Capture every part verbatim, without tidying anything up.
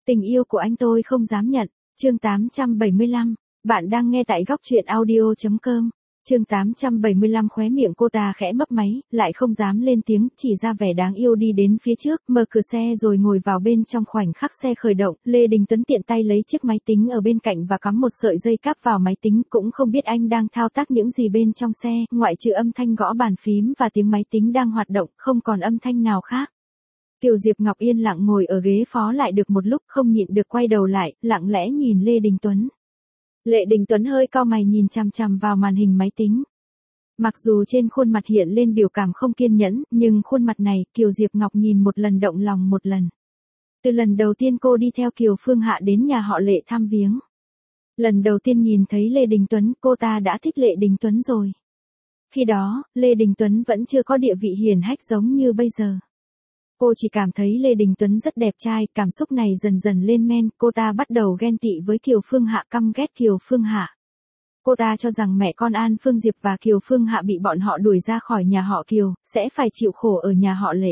Tình yêu của anh tôi không dám nhận. Chương tám trăm bảy mươi lăm. Bạn đang nghe tại góc truyện audio chấm com. Chương tám trăm bảy mươi lăm. Khóe miệng cô ta khẽ mấp máy, lại không dám lên tiếng, chỉ ra vẻ đáng yêu đi đến phía trước, mở cửa xe rồi ngồi vào bên trong. Khoảnh khắc xe khởi động, Lê Đình Tuấn tiện tay lấy chiếc máy tính ở bên cạnh và cắm một sợi dây cáp vào máy tính, cũng không biết anh đang thao tác những gì bên trong xe, ngoại trừ âm thanh gõ bàn phím và tiếng máy tính đang hoạt động, không còn âm thanh nào khác. Kiều Diệp Ngọc yên lặng ngồi ở ghế phó lại được một lúc, không nhịn được quay đầu lại, lặng lẽ nhìn Lê Đình Tuấn. Lê Đình Tuấn hơi cau mày nhìn chằm chằm vào màn hình máy tính. Mặc dù trên khuôn mặt hiện lên biểu cảm không kiên nhẫn, nhưng khuôn mặt này, Kiều Diệp Ngọc nhìn một lần động lòng một lần. Từ lần đầu tiên cô đi theo Kiều Phương Hạ đến nhà họ Lệ thăm viếng. Lần đầu tiên nhìn thấy Lê Đình Tuấn, cô ta đã thích Lê Đình Tuấn rồi. Khi đó, Lê Đình Tuấn vẫn chưa có địa vị hiển hách giống như bây giờ. Cô chỉ cảm thấy Lê Đình Tuấn rất đẹp trai, cảm xúc này dần dần lên men, cô ta bắt đầu ghen tị với Kiều Phương Hạ, căm ghét Kiều Phương Hạ. Cô ta cho rằng mẹ con An Phương Diệp và Kiều Phương Hạ bị bọn họ đuổi ra khỏi nhà họ Kiều, sẽ phải chịu khổ ở nhà họ Lệ.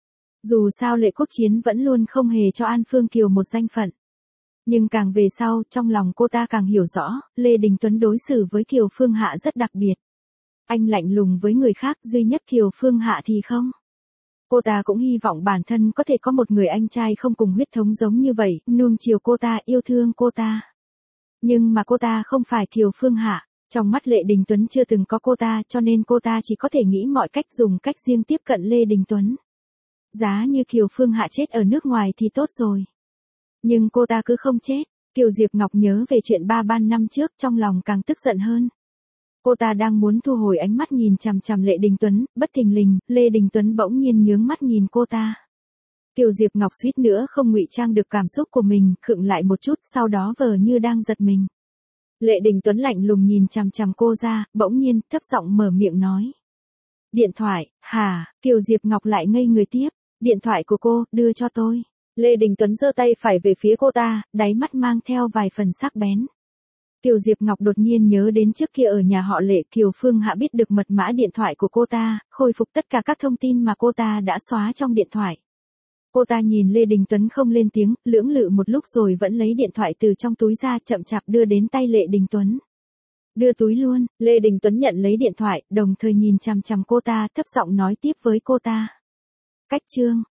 Dù sao Lệ Quốc Chiến vẫn luôn không hề cho An Phương Kiều một danh phận. Nhưng càng về sau, trong lòng cô ta càng hiểu rõ, Lê Đình Tuấn đối xử với Kiều Phương Hạ rất đặc biệt. Anh lạnh lùng với người khác, duy nhất Kiều Phương Hạ thì không. Cô ta cũng hy vọng bản thân có thể có một người anh trai không cùng huyết thống giống như vậy, nuông chiều cô ta, yêu thương cô ta. Nhưng mà cô ta không phải Kiều Phương Hạ, trong mắt Lê Đình Tuấn chưa từng có cô ta, cho nên cô ta chỉ có thể nghĩ mọi cách dùng cách riêng tiếp cận Lê Đình Tuấn. Giá như Kiều Phương Hạ chết ở nước ngoài thì tốt rồi. Nhưng cô ta cứ không chết. Kiều Diệp Ngọc nhớ về chuyện ba ban năm trước, trong lòng càng tức giận hơn. Cô ta đang muốn thu hồi ánh mắt nhìn chằm chằm Lê Đình Tuấn, bất thình lình, Lê Đình Tuấn bỗng nhiên nhướng mắt nhìn cô ta. Kiều Diệp Ngọc suýt nữa không ngụy trang được cảm xúc của mình, khựng lại một chút, sau đó vờ như đang giật mình. Lê Đình Tuấn lạnh lùng nhìn chằm chằm cô ra, bỗng nhiên, thấp giọng mở miệng nói. Điện thoại, hả? Kiều Diệp Ngọc lại ngây người tiếp. Điện thoại của cô, đưa cho tôi. Lê Đình Tuấn giơ tay phải về phía cô ta, đáy mắt mang theo vài phần sắc bén. Kiều Diệp Ngọc đột nhiên nhớ đến trước kia ở nhà họ Lệ, Kiều Phương Hạ biết được mật mã điện thoại của cô ta, khôi phục tất cả các thông tin mà cô ta đã xóa trong điện thoại. Cô ta nhìn Lê Đình Tuấn không lên tiếng, lưỡng lự một lúc rồi vẫn lấy điện thoại từ trong túi ra, chậm chạp đưa đến tay Lê Đình Tuấn. Đưa túi luôn. Lê Đình Tuấn nhận lấy điện thoại, đồng thời nhìn chằm chằm cô ta, thấp giọng nói tiếp với cô ta. Cách chương.